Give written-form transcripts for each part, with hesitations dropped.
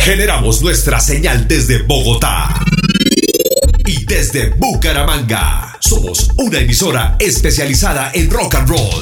Generamos nuestra señal desde Bogotá y desde Bucaramanga. Somos una emisora especializada en rock and roll.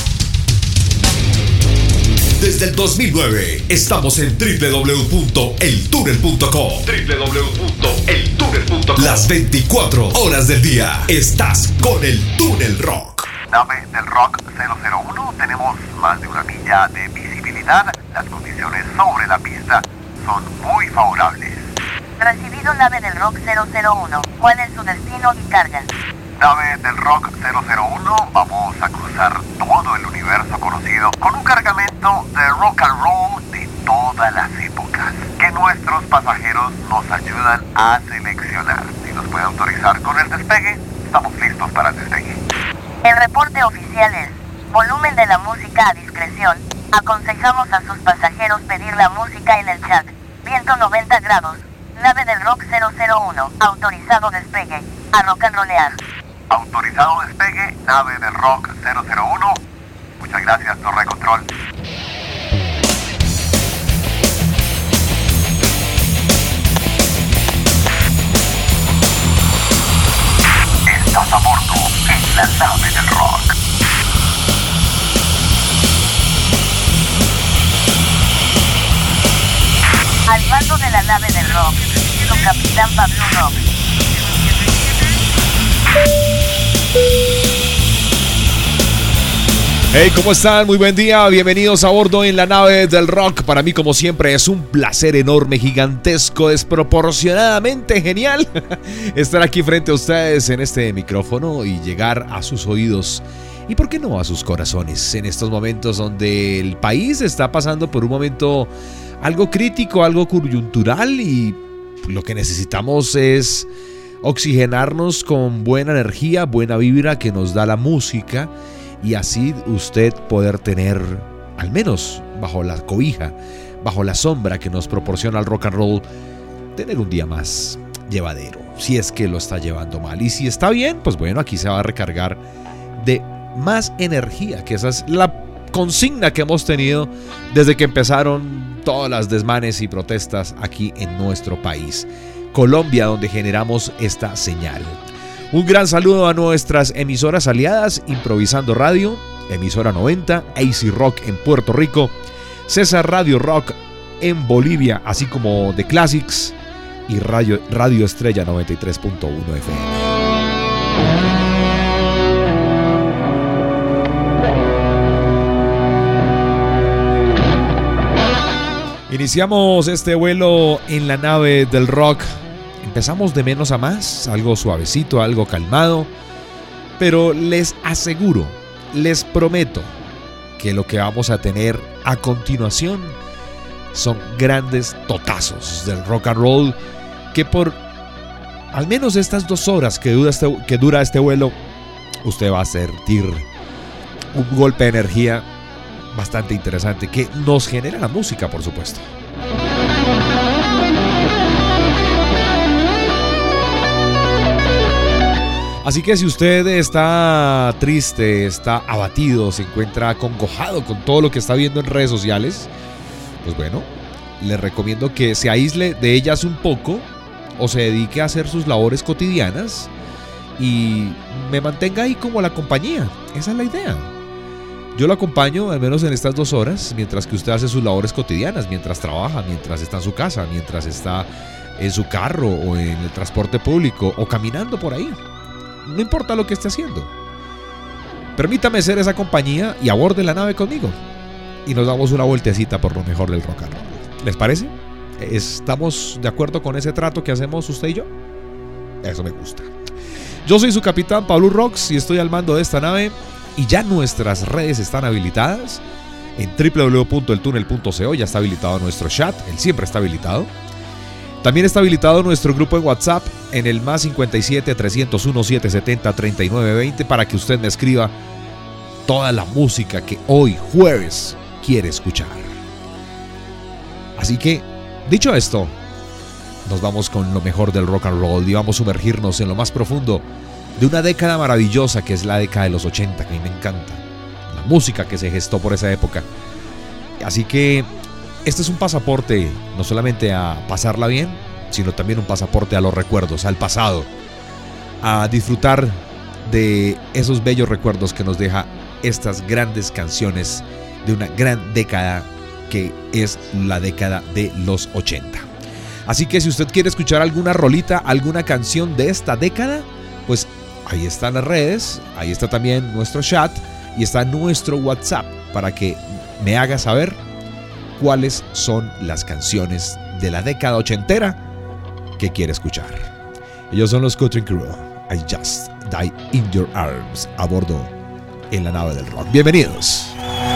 Desde el 2009 estamos en www.eltunnel.com. www.eltunnel.com. Las 24 horas del día estás con el Túnel Rock. Nave del Rock 001, tenemos más de una milla de visibilidad. Las condiciones sobre la pista son muy favorables. Recibido nave del Rock 001. ¿Cuál es su destino y carga? Nave del Rock 001, vamos a cruzar todo el universo conocido con un cargamento de rock and roll de todas las épocas que nuestros pasajeros nos ayudan a seleccionar. Si nos puede autorizar con el despegue, estamos listos para el despegue. El reporte oficial es: volumen de la música a discreción. Aconsejamos a sus pasajeros pedir la música en el chat. Viento 90 grados. Nave del Rock 001. Autorizado despegue. A rock and rollear. Autorizado despegue, nave del Rock 001. Muchas gracias, torre de control. Estás a bordo en la nave del rock. Al mando de la nave del rock, su capitán Pablo Rock. Hey, ¿cómo están? Muy buen día, bienvenidos a bordo en la nave del rock. Para mí, como siempre, es un placer enorme, gigantesco, desproporcionadamente genial estar aquí frente a ustedes en este micrófono y llegar a sus oídos y, ¿por qué no, a sus corazones? En estos momentos donde el país está pasando por un momento algo crítico, algo coyuntural, y lo que necesitamos es oxigenarnos con buena energía, buena vibra que nos da la música, y así usted poder tener, al menos bajo la cobija, bajo la sombra que nos proporciona el rock and roll, tener un día más llevadero, si es que lo está llevando mal. Y si está bien, pues bueno, aquí se va a recargar de más energía, que esa es la consigna que hemos tenido desde que empezaron todas las desmanes y protestas aquí en nuestro país, Colombia, donde generamos esta señal. Un gran saludo a nuestras emisoras aliadas: Improvisando Radio, Emisora 90, AC Rock en Puerto Rico, César Radio Rock en Bolivia, así como The Classics y Radio Estrella 93.1 FM. Iniciamos este vuelo en la nave del rock. Empezamos de menos a más, algo suavecito, algo calmado, pero les aseguro, les prometo que lo que vamos a tener a continuación son grandes totazos del rock and roll, que por al menos estas 2 horas que dura este vuelo, usted va a sentir un golpe de energía bastante interesante que nos genera la música, por supuesto. Así que si usted está triste, está abatido, se encuentra acongojado con todo lo que está viendo en redes sociales, pues bueno, le recomiendo que se aísle de ellas un poco o se dedique a hacer sus labores cotidianas y me mantenga ahí como la compañía. Esa es la idea. Yo lo acompaño al menos en estas 2 horas mientras que usted hace sus labores cotidianas, mientras trabaja, mientras está en su casa, mientras está en su carro o en el transporte público o caminando por ahí. No importa lo que esté haciendo. Permítame ser esa compañía y aborde la nave conmigo. Y nos damos una vueltecita por lo mejor del rock and roll. ¿Les parece? ¿Estamos de acuerdo con ese trato que hacemos usted y yo? Eso me gusta. Yo soy su capitán Pablo Rocks y estoy al mando de esta nave. Y ya nuestras redes están habilitadas. En www.eltunnel.co ya está habilitado nuestro chat. Él siempre está habilitado. También está habilitado nuestro grupo en WhatsApp en el más 57 301 770 3920 para que usted me escriba toda la música que hoy jueves quiere escuchar. Así que, dicho esto, nos vamos con lo mejor del rock and roll y vamos a sumergirnos en lo más profundo de una década maravillosa que es la década de los 80, que a mí me encanta, la música que se gestó por esa época. Así que Este es un pasaporte no solamente a pasarla bien, sino también un pasaporte a los recuerdos, al pasado, a disfrutar de esos bellos recuerdos que nos deja estas grandes canciones de una gran década que es la década de los 80. Así que si usted quiere escuchar alguna rolita, alguna canción de esta década, pues ahí están las redes, ahí está también nuestro chat y está nuestro WhatsApp para que me haga saber cuáles son las canciones de la década ochentera que quiere escuchar. Ellos son los Cutting Crew. I Just Die in Your Arms, a bordo en la nave del rock. Bienvenidos.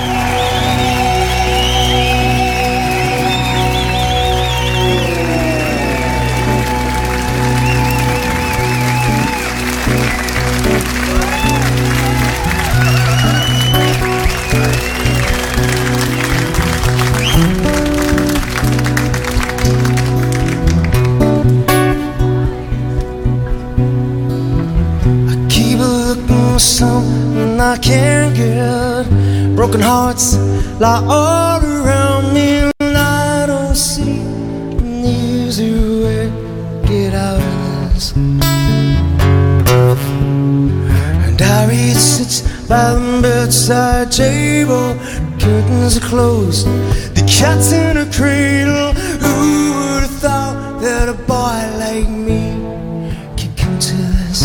Something I can't get. Broken hearts lie all around me, and I don't see an easy way to get out of this. And Harriet sits by the bedside table, curtains are closed, the cat's in a cradle. Who would have thought that a boy like me could come to this?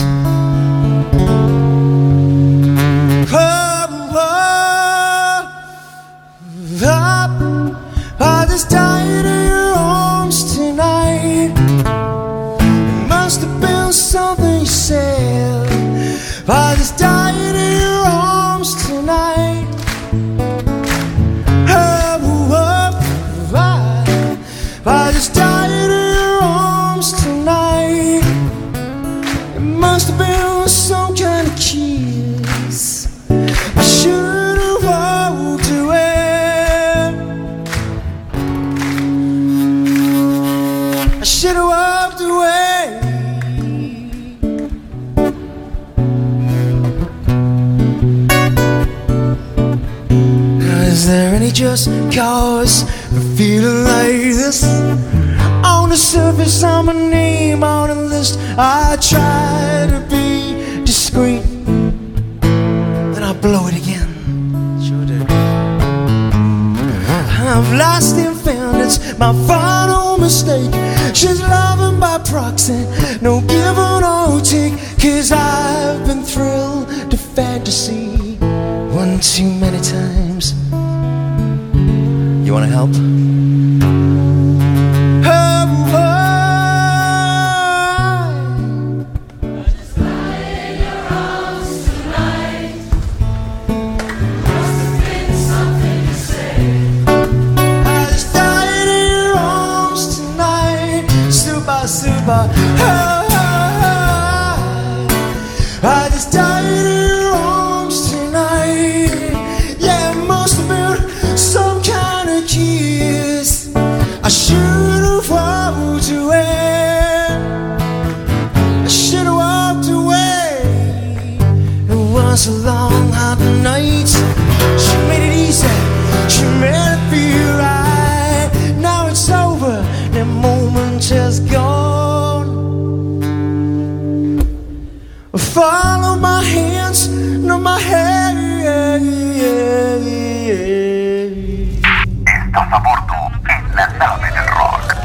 I just died in your arms tonight. It must have been something you said. I just died in your arms tonight. I just died in your arms tonight. It must have been some kind of kiss. I should have walked away. I should have walked away. Is there any just cause for feeling like this? On the surface I'm a name on a list. I try to be discreet, then I blow it again. Sure do. I've lost and found, it's my final mistake. She's loving by proxy, no give or take. Cause I've been thrilled to fantasy one too many times. You wanna help? I just died in your arms tonight. Yeah, it must have been some kind of kiss. I should have walked away. I should have walked away. It was a long hot night. She made it easy, she made it feel right. Now it's over, that moment is gone. Follow my hands, not my head. Estás a bordo en la nave del rock.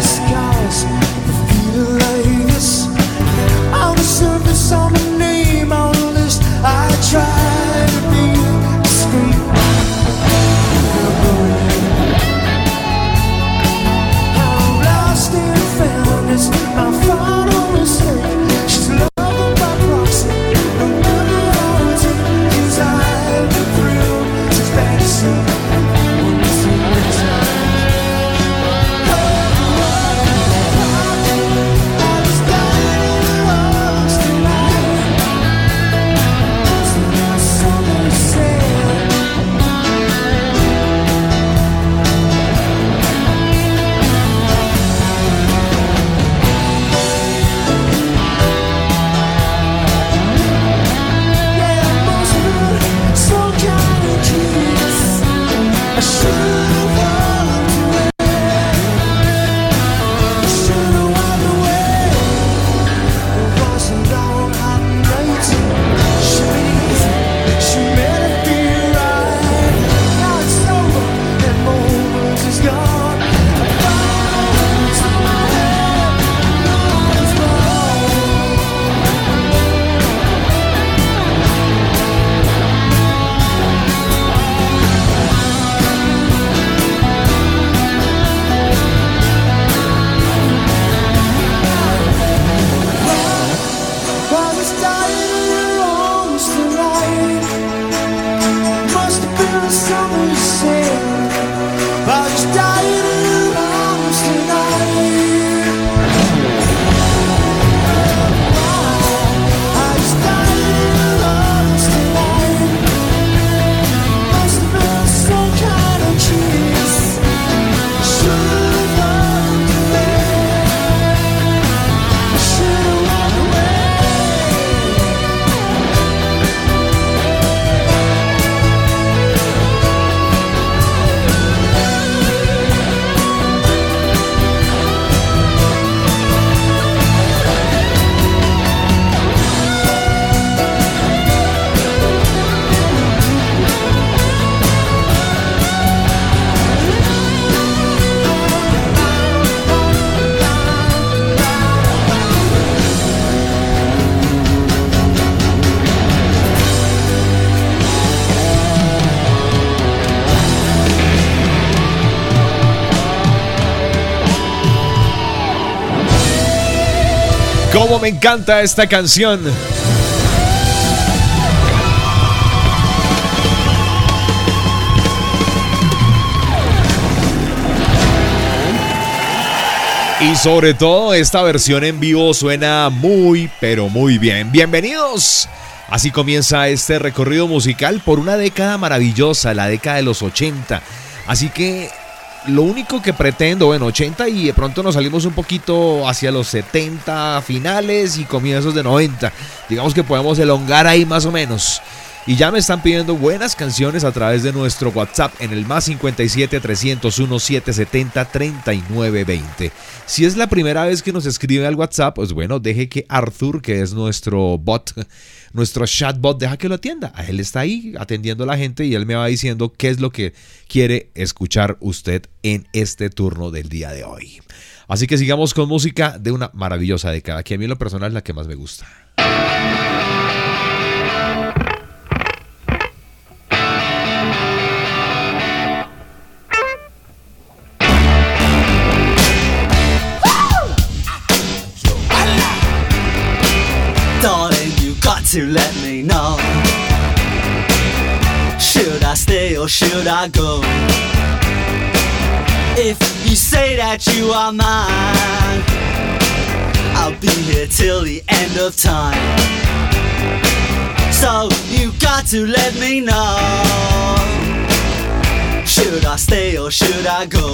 scars for feeling like this. On the surface, on the name on the list, I try to be discreet. I'm lost and found, it's my final mistake. She's loving by proxy, no matter how it is, 'cause I've been thrilled since fantasy. Cómo me encanta esta canción. Y sobre todo esta versión en vivo suena muy, pero muy bien. Bienvenidos. Así comienza este recorrido musical por una década maravillosa, la década de los 80. Así que lo único que pretendo, 80 y de pronto nos salimos un poquito hacia los 70 finales y comienzos de 90. Digamos que podemos elongar ahí más o menos. Y ya me están pidiendo buenas canciones a través de nuestro WhatsApp en el más 57 301 770 3920. Si es la primera vez que nos escribe al WhatsApp, pues bueno, deje que Arthur, que es nuestro bot, nuestro chatbot, deja que lo atienda. Él está ahí atendiendo a la gente y él me va diciendo qué es lo que quiere escuchar usted en este turno del día de hoy. Así que sigamos con música de una maravillosa década, que a mí en lo personal es la que más me gusta. Darling, you got to let me know. Should I stay or should I go? If you say that you are mine, I'll be here till the end of time. So you got to let me know. Should I stay or should I go?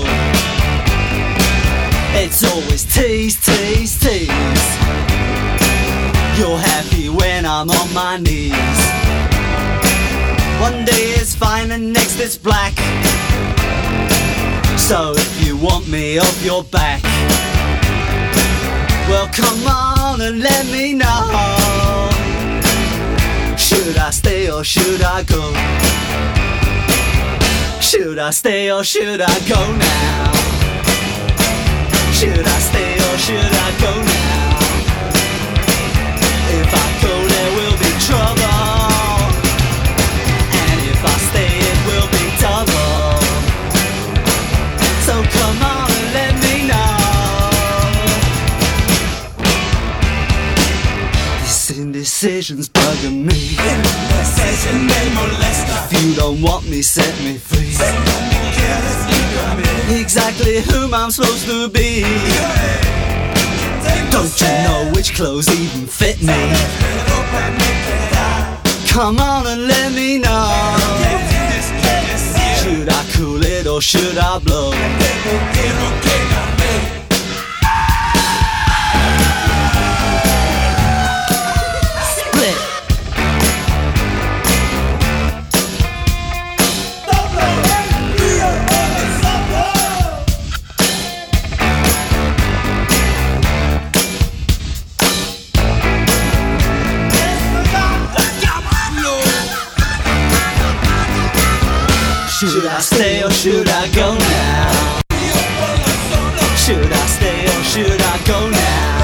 It's always tease, tease, tease. You're happy when I'm on my knees. One day it's fine and next it's black. So if you want me off your back, well come on and let me know. Should I stay or should I go? Should I stay or should I go now? Should I stay or should I go now? If I go there will be trouble, and if I stay it will be double. So come on and let me know. These indecisions bugging me. If you don't want me, set me free. Exactly whom I'm supposed to be. Don't you know which clothes even fit me? Come on and let me know. Should I cool it or should I blow? Split. Should I stay or should I go now? Should I stay or should I go now?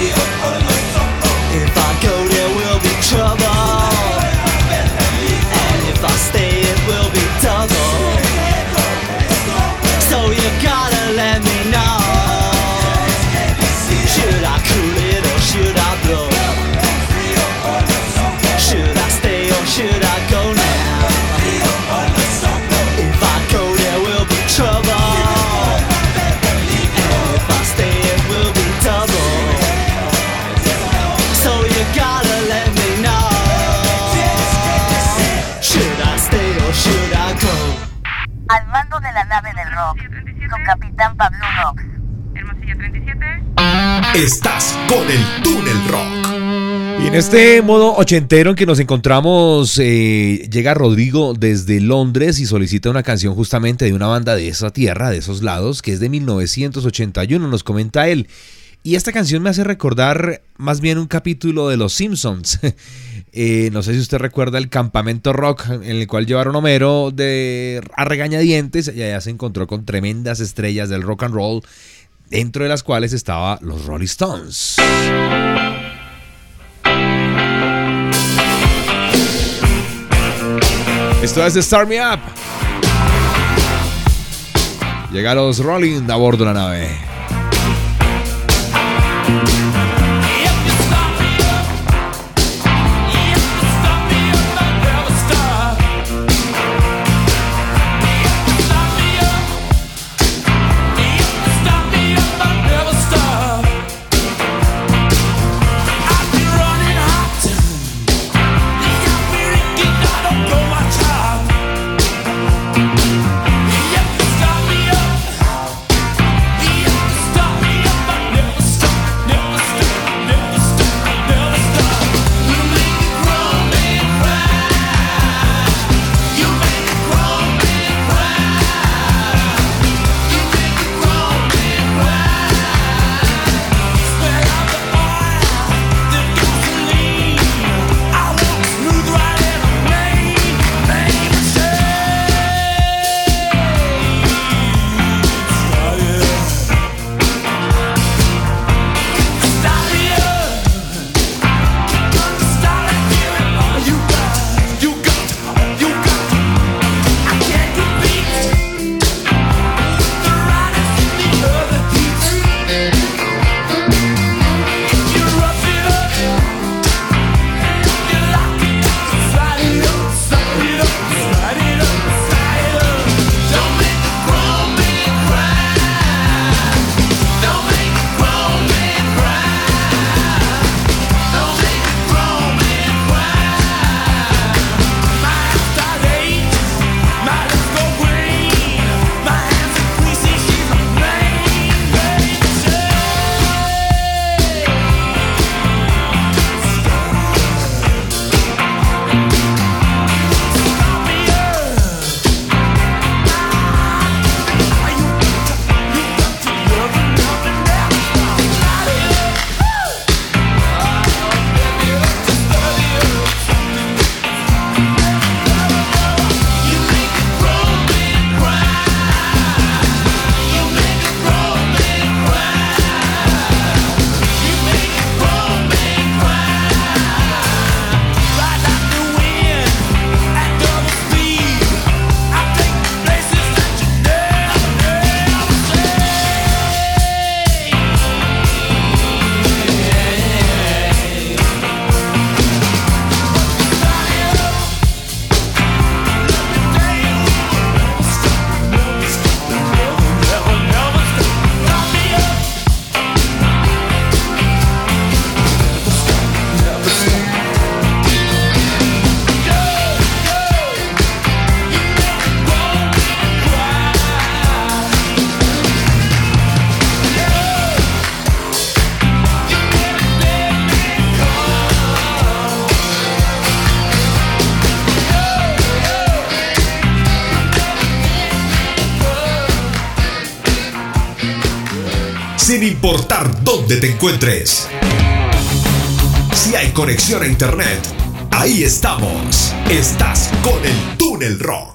If I go there will be trouble, and if I stay it will be double. So you gotta let me know. Should I cool it or should I blow? Should I stay or should I go now? If I go there will be trouble, and if I stay it will be double. So you gotta let me know. Should I stay or should I go? Al mando de la nave del rock, su capitán Pablo Rox. Hermosilla 37. Estás con el Túnel Rock. Y en este modo ochentero en que nos encontramos, llega Rodrigo desde Londres y solicita una canción justamente de una banda de esa tierra, de esos lados, que es de 1981, nos comenta él. Y esta canción me hace recordar más bien un capítulo de Los Simpsons. No sé si usted recuerda el campamento rock en el cual llevaron a Homero a regañadientes y allá se encontró con tremendas estrellas del rock and roll, dentro de las cuales estaba los Rolling Stones. Esto es de Start Me Up. Llega los Rolling a bordo de la nave. Stop me up, I never stop. sin importar dónde te encuentres. Si hay conexión a internet, ahí estamos. Estás con el Túnel Rock.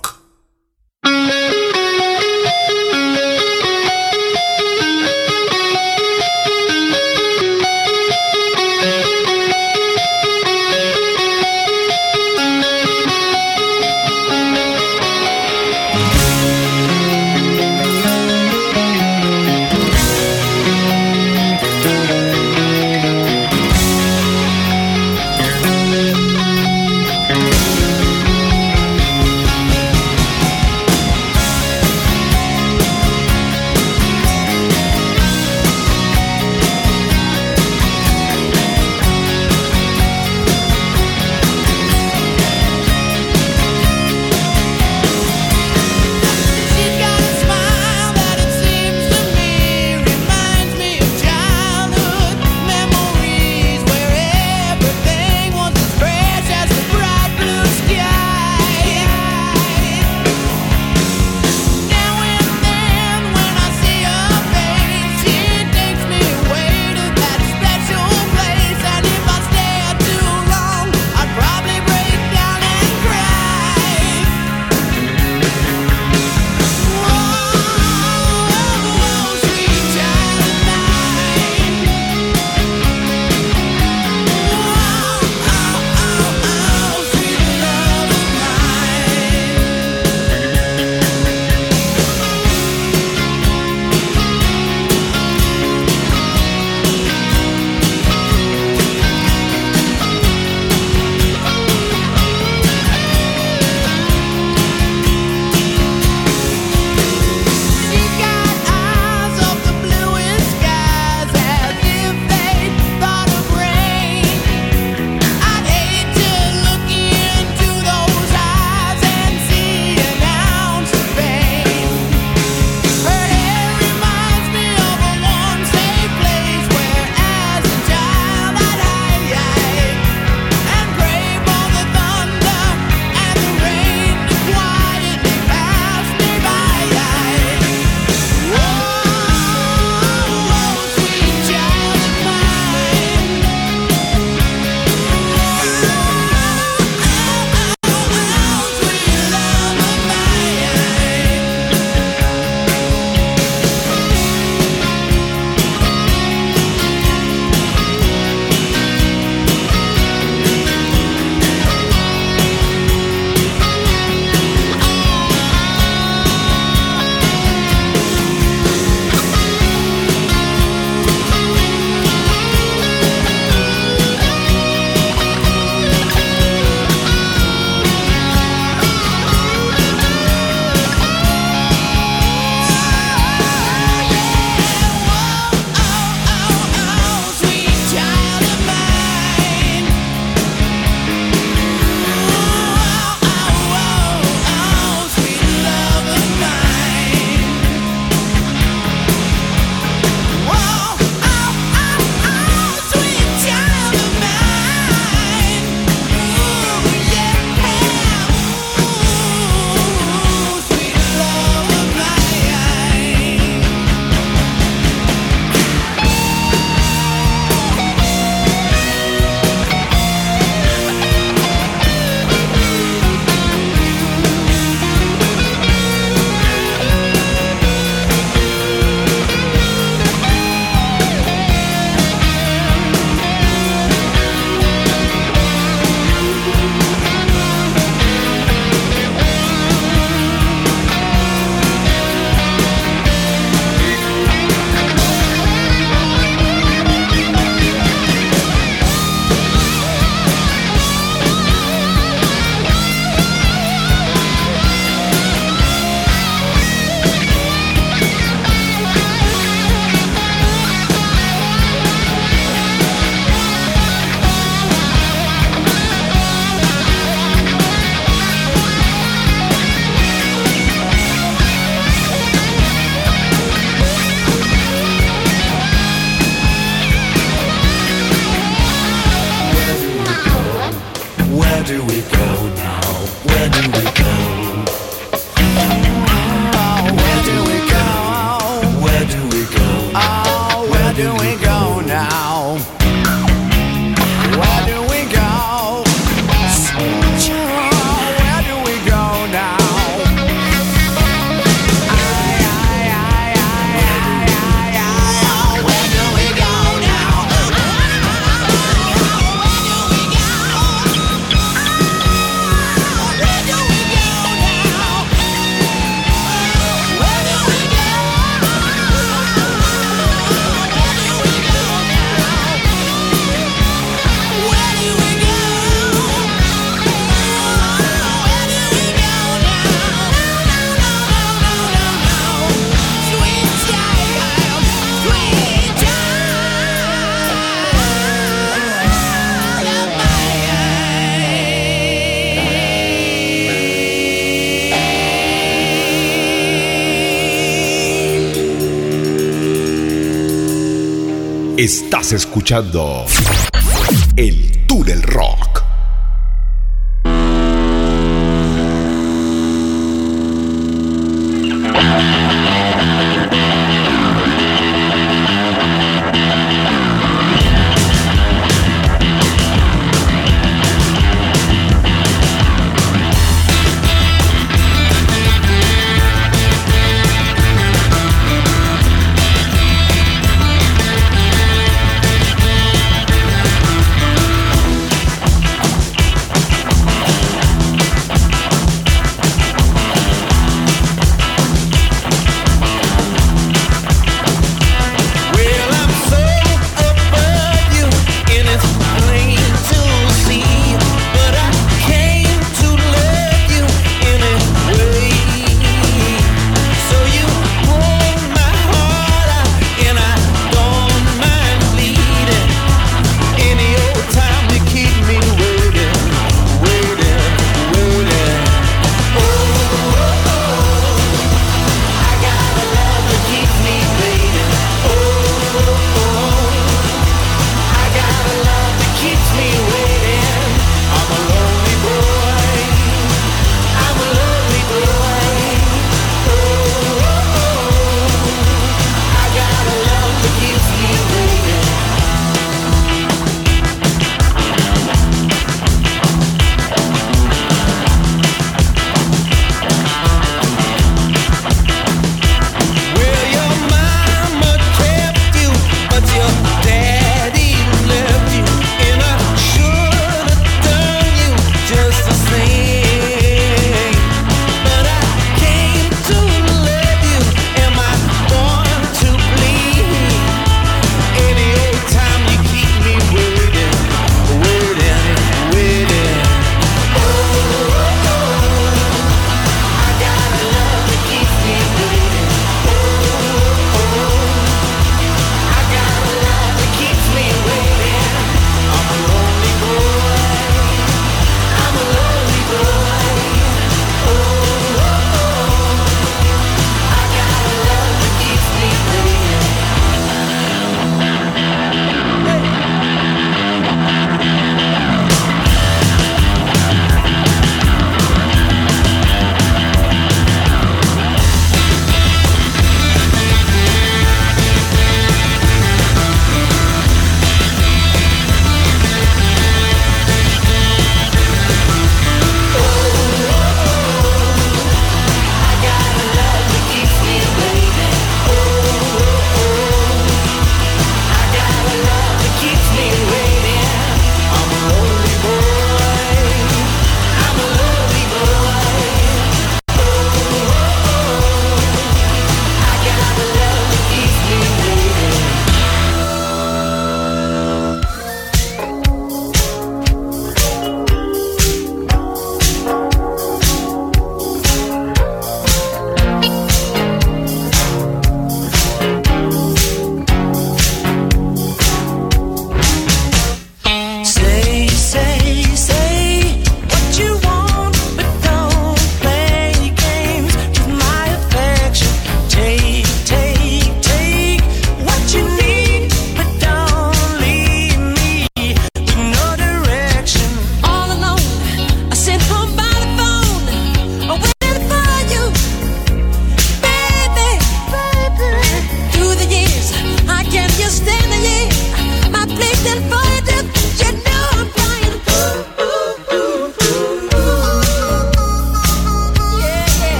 Estás escuchando El Túnel Rock.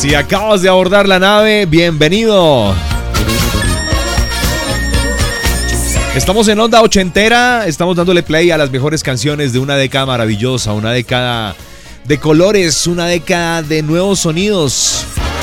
Si acabas de abordar la nave, bienvenido. Estamos en onda ochentera, estamos dándole play a las mejores canciones de una década maravillosa, una década de colores, una década de nuevos sonidos.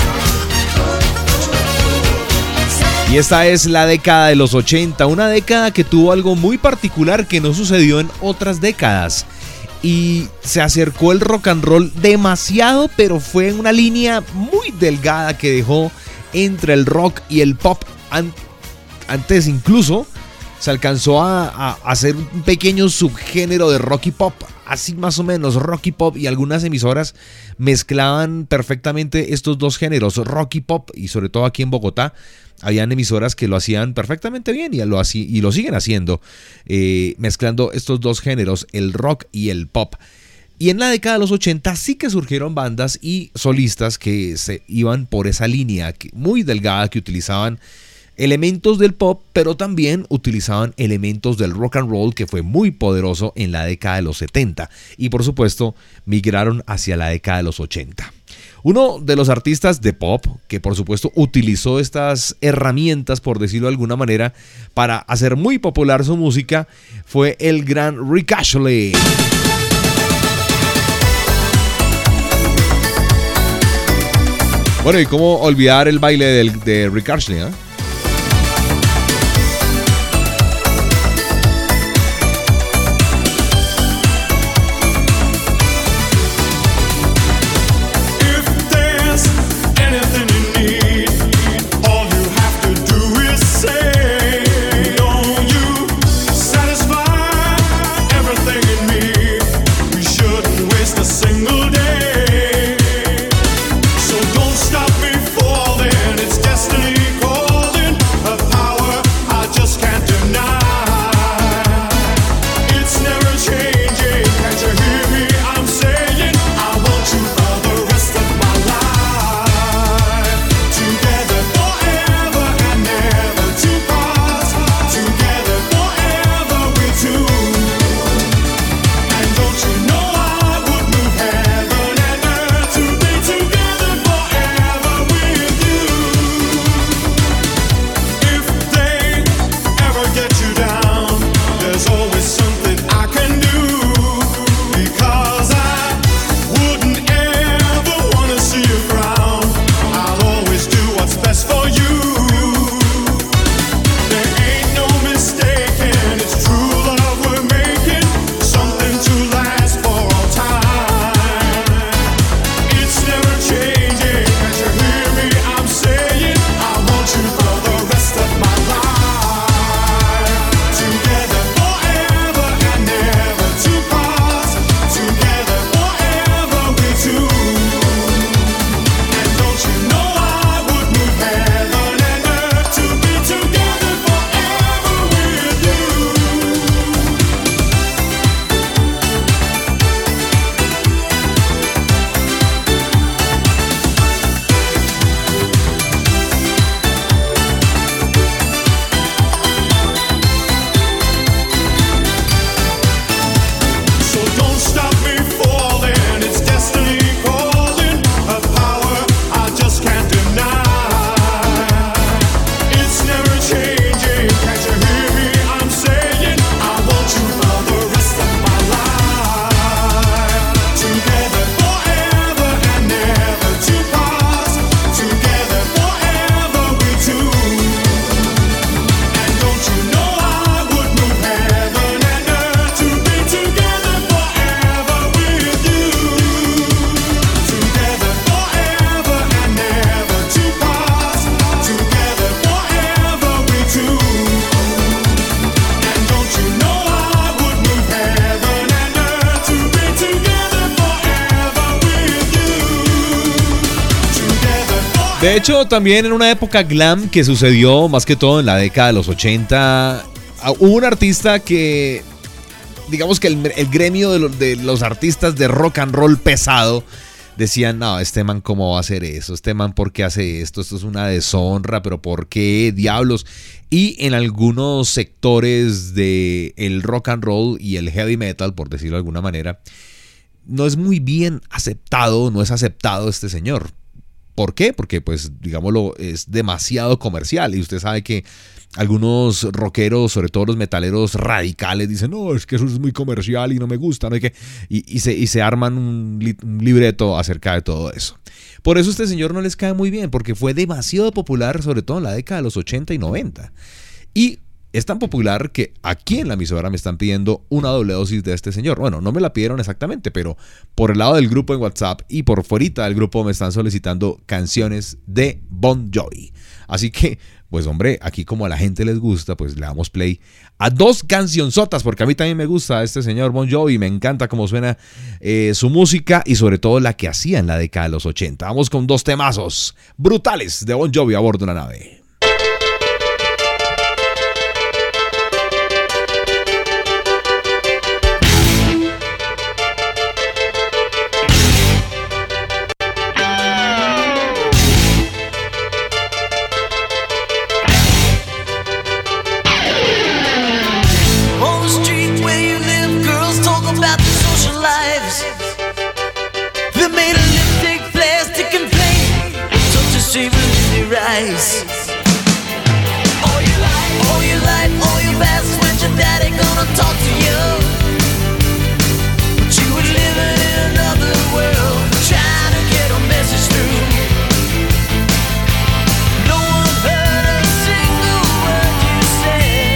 Y esta es la década de los 80, una década que tuvo algo muy particular que no sucedió en otras décadas. Y se acercó el rock and roll demasiado, pero fue en una línea muy delgada que dejó entre el rock y el pop. Antes incluso se alcanzó a hacer un pequeño subgénero de rock y pop, así más o menos, rock y pop, y algunas emisoras mezclaban perfectamente estos dos géneros, rock y pop, y sobre todo aquí en Bogotá habían emisoras que lo hacían perfectamente bien y lo siguen haciendo, mezclando estos dos géneros, el rock y el pop. Y en la década de los 80 sí que surgieron bandas y solistas que se iban por esa línea muy delgada, que utilizaban elementos del pop, pero también utilizaban elementos del rock and roll, que fue muy poderoso en la década de los 70. Y por supuesto, migraron hacia la década de los 80. Uno de los artistas de pop que por supuesto utilizó estas herramientas, por decirlo de alguna manera, para hacer muy popular su música, fue el gran Rick Astley. Bueno, y cómo olvidar el baile de Rick Astley, ¿eh? De hecho, también en una época glam que sucedió más que todo en la década de los 80, hubo un artista que, digamos que el gremio de los artistas de rock and roll pesado decían, no, este man cómo va a hacer eso, este man por qué hace esto es una deshonra, pero por qué diablos. Y en algunos sectores del rock and roll y el heavy metal, por decirlo de alguna manera, no es muy bien aceptado, no es aceptado este señor. ¿Por qué? Porque, pues, digámoslo, es demasiado comercial y usted sabe que algunos rockeros, sobre todo los metaleros radicales, dicen, no, es que eso es muy comercial y no me gusta, no hay que... y se arman un libreto acerca de todo eso. Por eso este señor no les cae muy bien, porque fue demasiado popular, sobre todo en la década de los 80 y 90. Y es tan popular que aquí en la emisora me están pidiendo una doble dosis de este señor. Bueno, no me la pidieron exactamente, pero por el lado del grupo en WhatsApp y por fuera del grupo me están solicitando canciones de Bon Jovi. Así que, pues hombre, aquí como a la gente les gusta, pues le damos play a dos cancionzotas, porque a mí también me gusta este señor Bon Jovi, me encanta cómo suena su música y sobre todo la que hacía en la década de los 80. Vamos con dos temazos brutales de Bon Jovi a bordo de la nave. Rise. All your life, all your past, when your daddy gonna talk to you. But you were living in another world, trying to get a message through. No one heard a single word you said.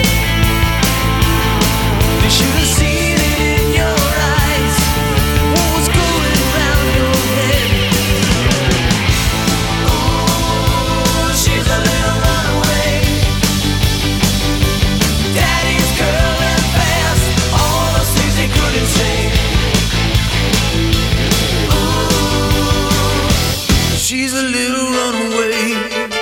They should have seen it in your eyes, what was going around your head. She's a little runaway, daddy's girl and fast, all those things they couldn't say. Ooh, she's a little runaway.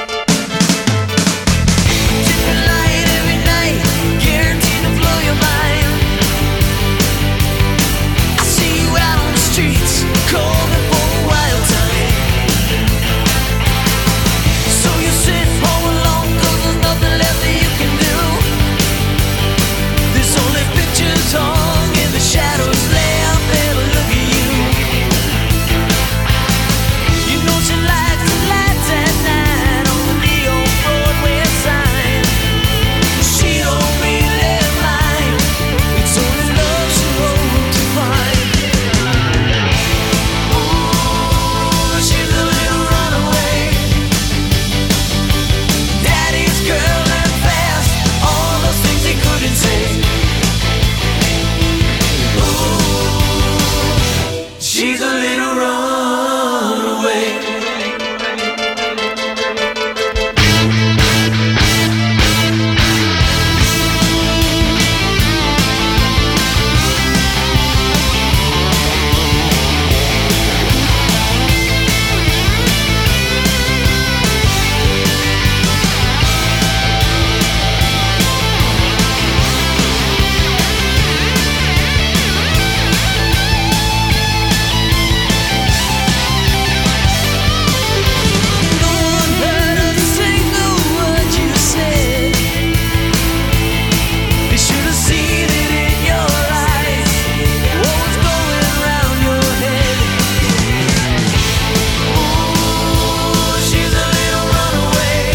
Different light every night, guaranteed to blow your mind. I see you out on the streets, calling for a wild time. So you sit home alone, 'cause there's nothing left that you can do. There's only pictures hung in the shadows, lay up and look at you. You know she likes the lights at night on the neon Broadway sign. She don't really mind, it's only love she hopes to find. Ooh, she's a little runaway, daddy's girl and fast, all those things they couldn't say. Ooh, she's a little runaway. No one heard a single word you said. They should have seen it in your eyes, what was going around your head. Ooh, she's a little runaway,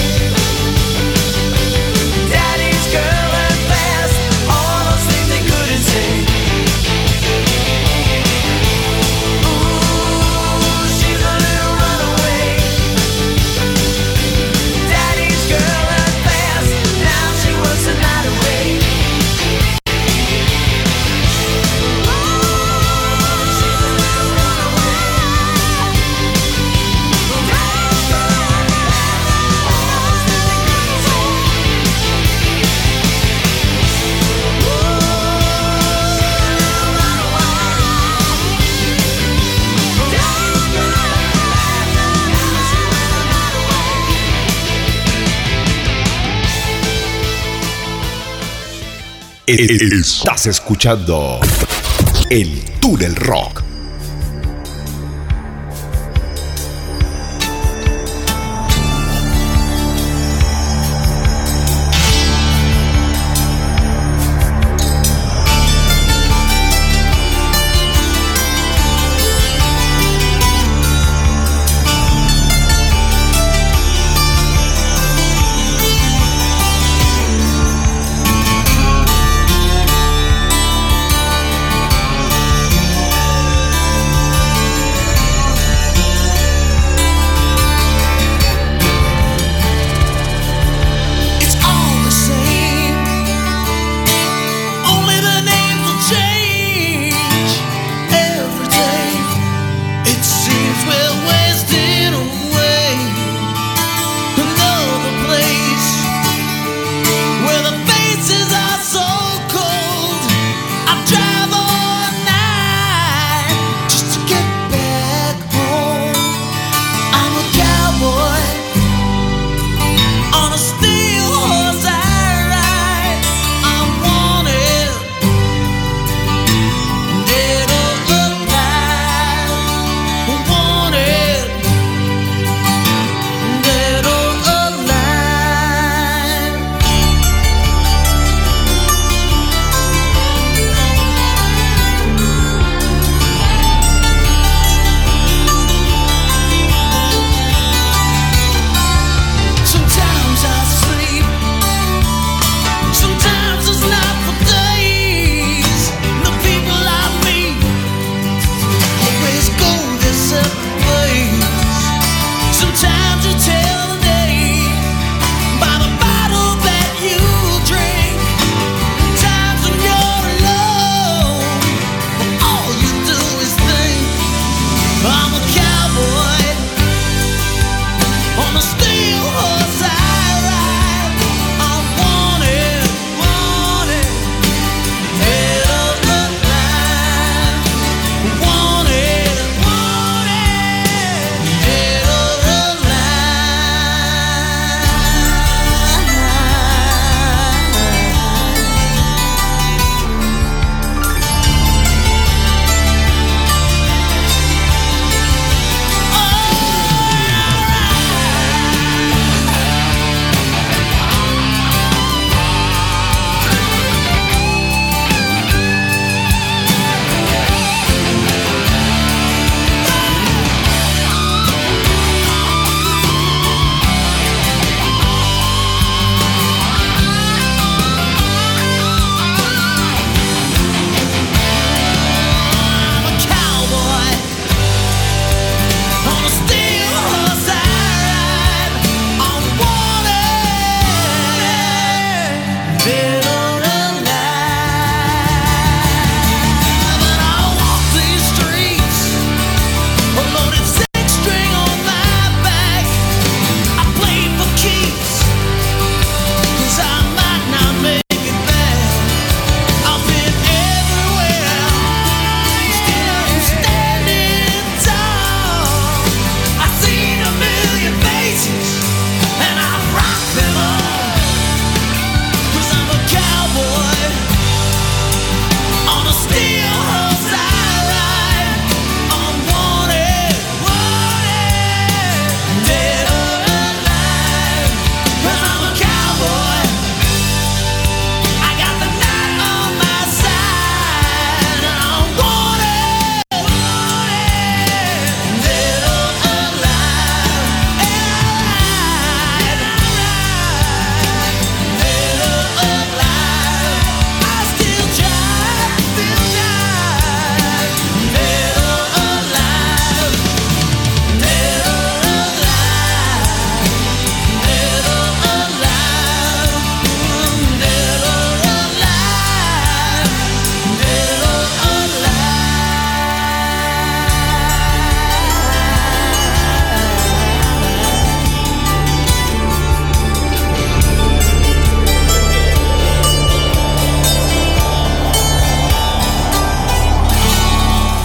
daddy's girl and fast, all those things they couldn't say. Ooh, she's a little runaway, daddy's girl and fast, now she works the night away. Estás escuchando El Túnel Rock.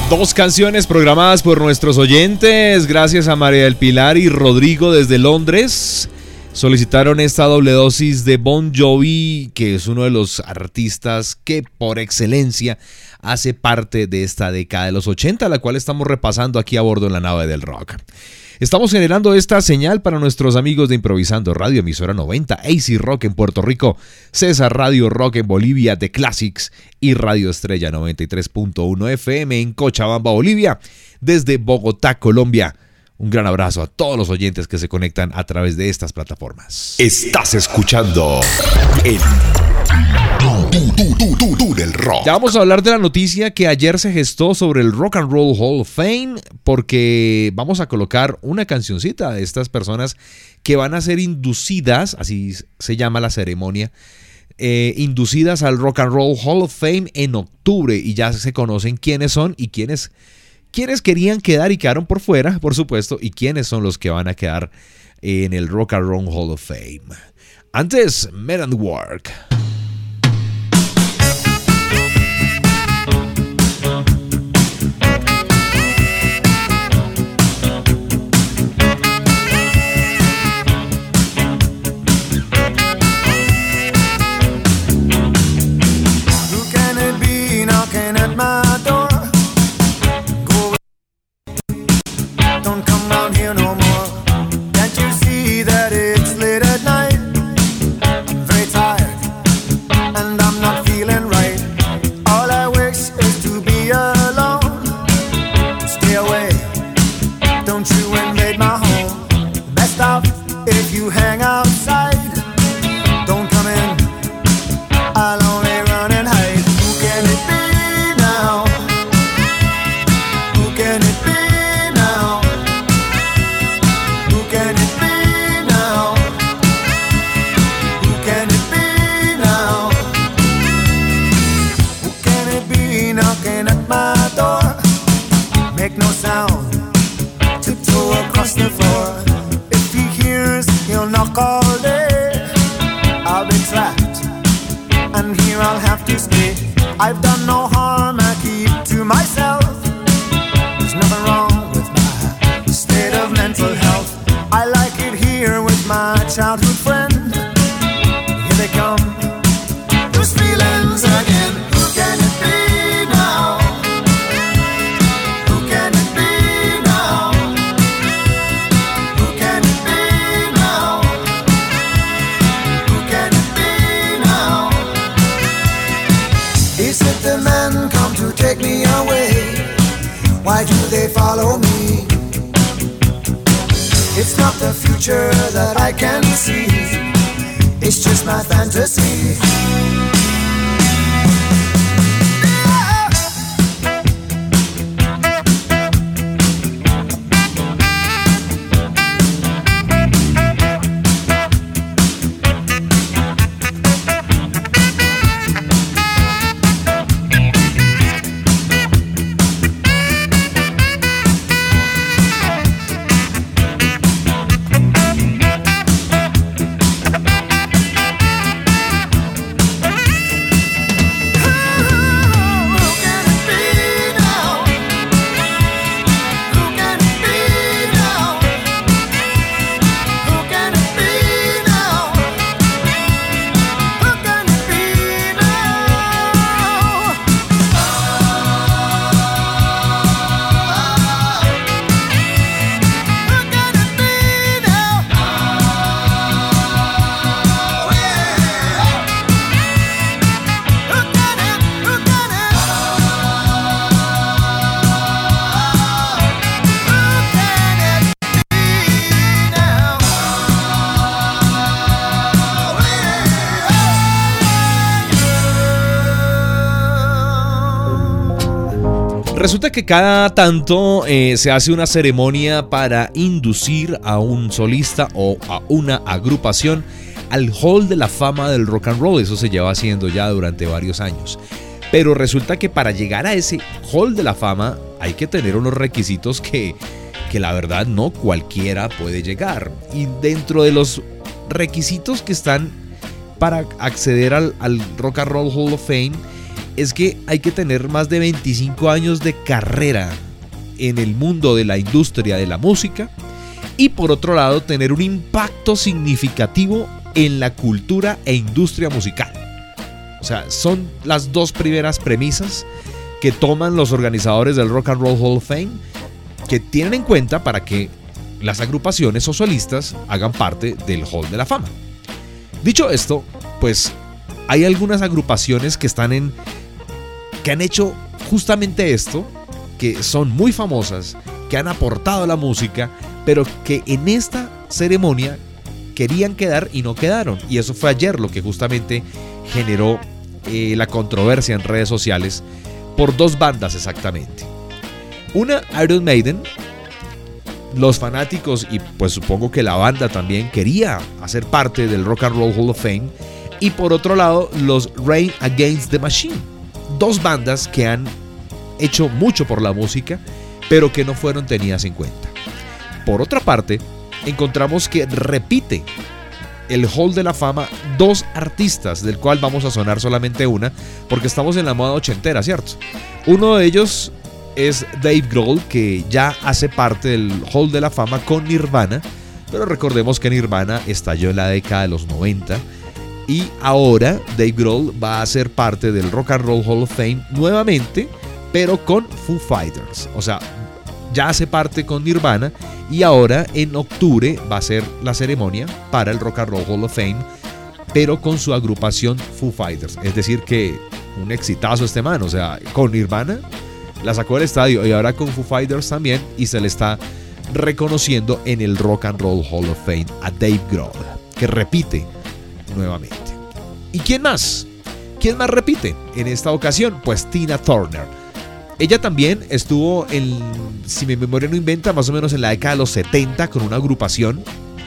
Dos canciones programadas por nuestros oyentes. Gracias a María del Pilar y Rodrigo desde Londres. Solicitaron esta doble dosis de Bon Jovi, que es uno de los artistas que por excelencia hace parte de esta década de los 80, la cual estamos repasando aquí a bordo en la nave del rock. Estamos generando esta señal para nuestros amigos de Improvisando Radio, emisora 90, AC Rock en Puerto Rico, César Radio Rock en Bolivia, The Classics y Radio Estrella 93.1 FM en Cochabamba, Bolivia, desde Bogotá, Colombia. Un gran abrazo a todos los oyentes que se conectan a través de estas plataformas. Estás escuchando el tú del rock. Ya vamos a hablar de la noticia que ayer se gestó sobre el Rock and Roll Hall of Fame, porque vamos a colocar una cancioncita de estas personas que van a ser inducidas, así se llama la ceremonia, inducidas al Rock and Roll Hall of Fame en octubre, y ya se conocen quiénes son y quiénes querían quedar y quedaron por fuera, por supuesto, y quiénes son los que van a quedar en el Rock and Roll Hall of Fame. Antes, Men at Work. I've done no harm, I keep to myself. There's nothing wrong with my state of mental health. I like it here with my childhood friend. Here they come, those feelings again. Who can it be now? Who can it be now? Who can it be now? Who can it be now? Is it the men come to take me away? Why do they follow me? It's not the future that I can see. It's just my fantasy. Resulta que cada tanto se hace una ceremonia para inducir a un solista o a una agrupación al Hall de la Fama del Rock and Roll. Eso se lleva haciendo ya durante varios años. Pero resulta que para llegar a ese Hall de la Fama hay que tener unos requisitos que la verdad no cualquiera puede llegar. Y dentro de los requisitos que están para acceder al Rock and Roll Hall of Fame es que hay que tener más de 25 años de carrera en el mundo de la industria de la música y por otro lado tener un impacto significativo en la cultura e industria musical. O sea, son las dos primeras premisas que toman los organizadores del Rock and Roll Hall of Fame, que tienen en cuenta para que las agrupaciones o solistas hagan parte del Hall de la Fama. Dicho esto, pues hay algunas agrupaciones que han hecho justamente esto, que son muy famosas, que han aportado a la música, pero que en esta ceremonia querían quedar y no quedaron. Y eso fue ayer lo que justamente generó la controversia en redes sociales por dos bandas exactamente. Una, Iron Maiden. Los fanáticos y pues supongo que la banda también quería hacer parte del Rock and Roll Hall of Fame. Y por otro lado, los Rage Against the Machine. Dos bandas que han hecho mucho por la música, pero que no fueron tenidas en cuenta. Por otra parte, encontramos que repite el Hall de la Fama dos artistas, del cual vamos a sonar solamente una, porque estamos en la moda ochentera, ¿cierto? Uno de ellos es Dave Grohl, que ya hace parte del Hall de la Fama con Nirvana, pero recordemos que Nirvana estalló en la década de los 90 y ahora Dave Grohl va a ser parte del Rock and Roll Hall of Fame nuevamente, pero con Foo Fighters. O sea, ya hace parte con Nirvana y ahora en octubre va a ser la ceremonia para el Rock and Roll Hall of Fame, pero con su agrupación Foo Fighters. Es decir que un exitazo este man, o sea, con Nirvana la sacó del estadio y ahora con Foo Fighters también, y se le está reconociendo en el Rock and Roll Hall of Fame a Dave Grohl, que repite nuevamente. ¿Y quién más? ¿Quién más repite en esta ocasión? Pues Tina Turner. Ella también estuvo si mi memoria no inventa, más o menos en la década de los 70 con una agrupación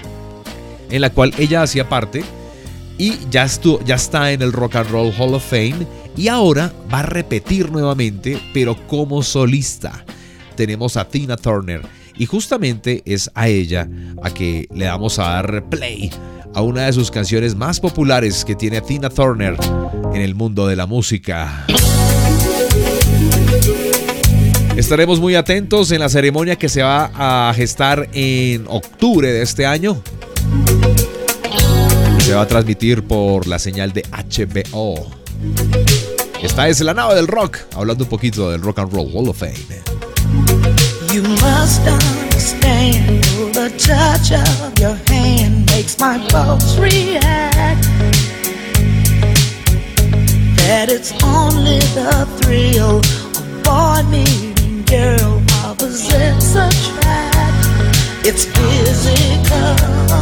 en la cual ella hacía parte y ya está en el Rock and Roll Hall of Fame y ahora va a repetir nuevamente, pero como solista. Tenemos a Tina Turner y justamente es a ella a que le vamos a dar play a una de sus canciones más populares que tiene Tina Turner en el mundo de la música. Estaremos muy atentos en la ceremonia que se va a gestar en octubre de este año. Se va a transmitir por la señal de HBO. Esta es la nave del rock, hablando un poquito del Rock and Roll Hall of Fame. You must understand, the touch of your hand makes my pulse react. That it's only the thrill of boy meeting girl, opposites attract. It's physical,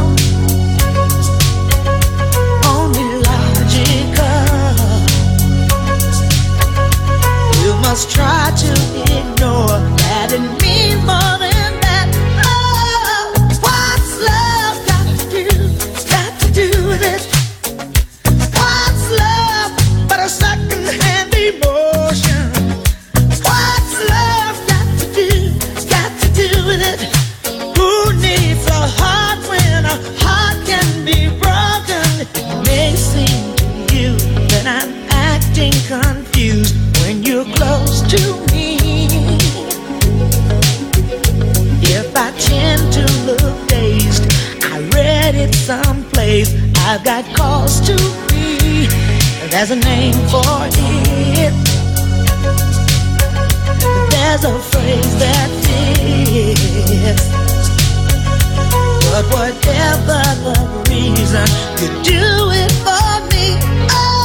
only logical. You must try to ignore that it means more than that. Oh, what's love got to do with it? What's love but a second-hand emotion? What's love got to do with it? Who needs a heart when a heart can be broken? It may seem to you that I'm acting confused when you're close to me. If I tend to look dazed, I read it someplace, I've got cause to be. There's a name for it. There's a phrase that fits. But whatever the reason, you do it for me. Oh,